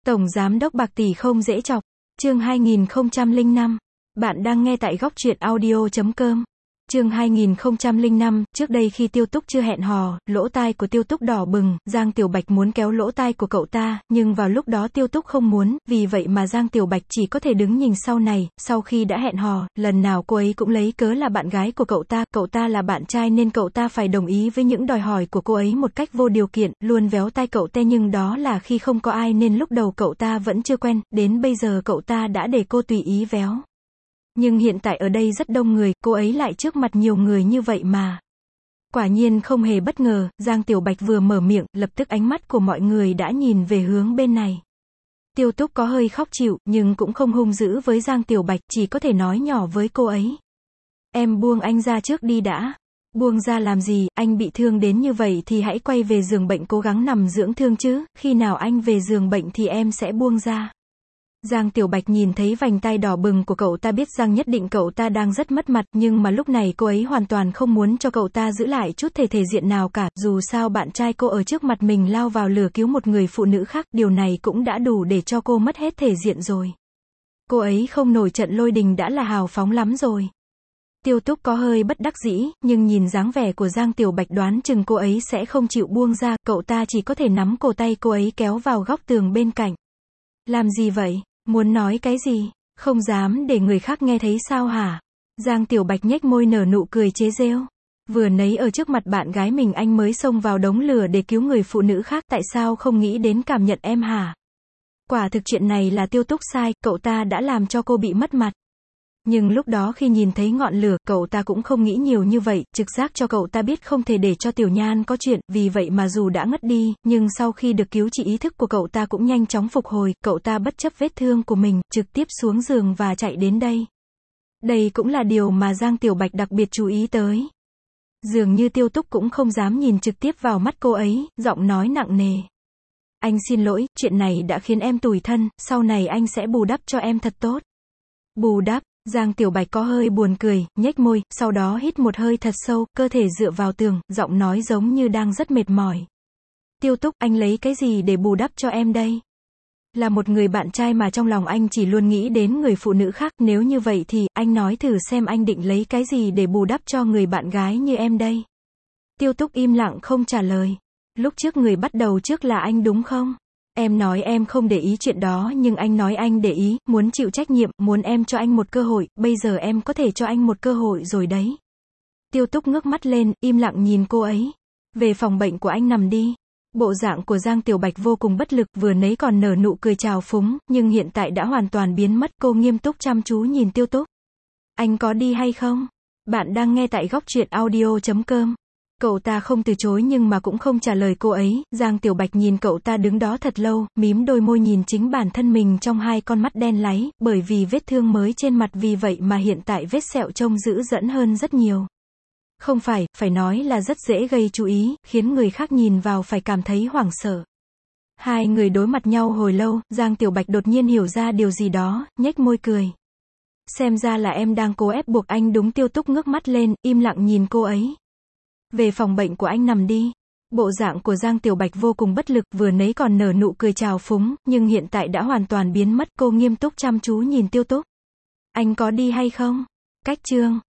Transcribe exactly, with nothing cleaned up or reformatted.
Tổng Giám đốc bạc tỷ không dễ chọc. Chương hai nghìn không trăm lẻ năm. Bạn đang nghe tại góc truyện audio chấm com. Chương hai nghìn không trăm lẻ năm, trước đây khi Tiêu Túc chưa hẹn hò, lỗ tai của Tiêu Túc đỏ bừng, Giang Tiểu Bạch muốn kéo lỗ tai của cậu ta, nhưng vào lúc đó Tiêu Túc không muốn, vì vậy mà Giang Tiểu Bạch chỉ có thể đứng nhìn sau này. Sau khi đã hẹn hò, lần nào cô ấy cũng lấy cớ là bạn gái của cậu ta, cậu ta là bạn trai nên cậu ta phải đồng ý với những đòi hỏi của cô ấy một cách vô điều kiện, luôn véo tai cậu ta, nhưng đó là khi không có ai nên lúc đầu cậu ta vẫn chưa quen, đến bây giờ cậu ta đã để cô tùy ý véo. Nhưng hiện tại ở đây rất đông người, cô ấy lại trước mặt nhiều người như vậy mà. Quả nhiên không hề bất ngờ, Giang Tiểu Bạch vừa mở miệng, lập tức ánh mắt của mọi người đã nhìn về hướng bên này. Tiêu Túc có hơi khóc chịu, nhưng cũng không hung dữ với Giang Tiểu Bạch, chỉ có thể nói nhỏ với cô ấy. Em buông anh ra trước đi đã. Buông ra làm gì, anh bị thương đến như vậy thì hãy quay về giường bệnh cố gắng nằm dưỡng thương chứ, khi nào anh về giường bệnh thì em sẽ buông ra. Giang Tiểu Bạch nhìn thấy vành tai đỏ bừng của cậu ta biết rằng nhất định cậu ta đang rất mất mặt, nhưng mà lúc này cô ấy hoàn toàn không muốn cho cậu ta giữ lại chút thể thể diện nào cả, dù sao bạn trai cô ở trước mặt mình lao vào lửa cứu một người phụ nữ khác, điều này cũng đã đủ để cho cô mất hết thể diện rồi. Cô ấy không nổi trận lôi đình đã là hào phóng lắm rồi. Tiêu Túc có hơi bất đắc dĩ, nhưng nhìn dáng vẻ của Giang Tiểu Bạch đoán chừng cô ấy sẽ không chịu buông ra, cậu ta chỉ có thể nắm cổ tay cô ấy kéo vào góc tường bên cạnh. Làm gì vậy? Muốn nói cái gì? Không dám để người khác nghe thấy sao hả? Giang Tiểu Bạch nhếch môi nở nụ cười chế giễu. Vừa nãy ở trước mặt bạn gái mình anh mới xông vào đống lửa để cứu người phụ nữ khác, tại sao không nghĩ đến cảm nhận em hả? Quả thực chuyện này là Tiêu Túc sai, cậu ta đã làm cho cô bị mất mặt. Nhưng lúc đó khi nhìn thấy ngọn lửa, cậu ta cũng không nghĩ nhiều như vậy, trực giác cho cậu ta biết không thể để cho Tiểu Nhan có chuyện, vì vậy mà dù đã ngất đi, nhưng sau khi được cứu trị ý thức của cậu ta cũng nhanh chóng phục hồi, cậu ta bất chấp vết thương của mình, trực tiếp xuống giường và chạy đến đây. Đây cũng là điều mà Giang Tiểu Bạch đặc biệt chú ý tới. Dường như Tiêu Túc cũng không dám nhìn trực tiếp vào mắt cô ấy, giọng nói nặng nề. Anh xin lỗi, chuyện này đã khiến em tủi thân, sau này anh sẽ bù đắp cho em thật tốt. Bù đắp? Giang Tiểu Bạch có hơi buồn cười, nhếch môi, sau đó hít một hơi thật sâu, cơ thể dựa vào tường, giọng nói giống như đang rất mệt mỏi. Tiêu Túc, anh lấy cái gì để bù đắp cho em đây? Là một người bạn trai mà trong lòng anh chỉ luôn nghĩ đến người phụ nữ khác, nếu như vậy thì, anh nói thử xem anh định lấy cái gì để bù đắp cho người bạn gái như em đây? Tiêu Túc im lặng không trả lời. Lúc trước người bắt đầu trước là anh đúng không? Em nói em không để ý chuyện đó nhưng anh nói anh để ý, muốn chịu trách nhiệm, muốn em cho anh một cơ hội, bây giờ em có thể cho anh một cơ hội rồi đấy. Tiêu Túc ngước mắt lên, im lặng nhìn cô ấy. Về phòng bệnh của anh nằm đi. Bộ dạng của Giang Tiểu Bạch vô cùng bất lực, vừa nãy còn nở nụ cười trào phúng, nhưng hiện tại đã hoàn toàn biến mất, cô nghiêm túc chăm chú nhìn Tiêu Túc. Anh có đi hay không? Bạn đang nghe tại góc truyện audio chấm com. Cậu ta không từ chối nhưng mà cũng không trả lời cô ấy, Giang Tiểu Bạch nhìn cậu ta đứng đó thật lâu, mím đôi môi nhìn chính bản thân mình trong hai con mắt đen láy, bởi vì vết thương mới trên mặt vì vậy mà hiện tại vết sẹo trông dữ dẫn hơn rất nhiều. Không phải, phải nói là rất dễ gây chú ý, khiến người khác nhìn vào phải cảm thấy hoảng sợ. Hai người đối mặt nhau hồi lâu, Giang Tiểu Bạch đột nhiên hiểu ra điều gì đó, nhếch môi cười. Xem ra là em đang cố ép buộc anh đúng. Tiêu Túc ngước mắt lên, im lặng nhìn cô ấy. Về phòng bệnh của anh nằm đi. Bộ dạng của Giang Tiểu Bạch vô cùng bất lực, vừa nãy còn nở nụ cười trào phúng, nhưng hiện tại đã hoàn toàn biến mất, cô nghiêm túc chăm chú nhìn Tiêu Túc. Anh có đi hay không? Cách chương.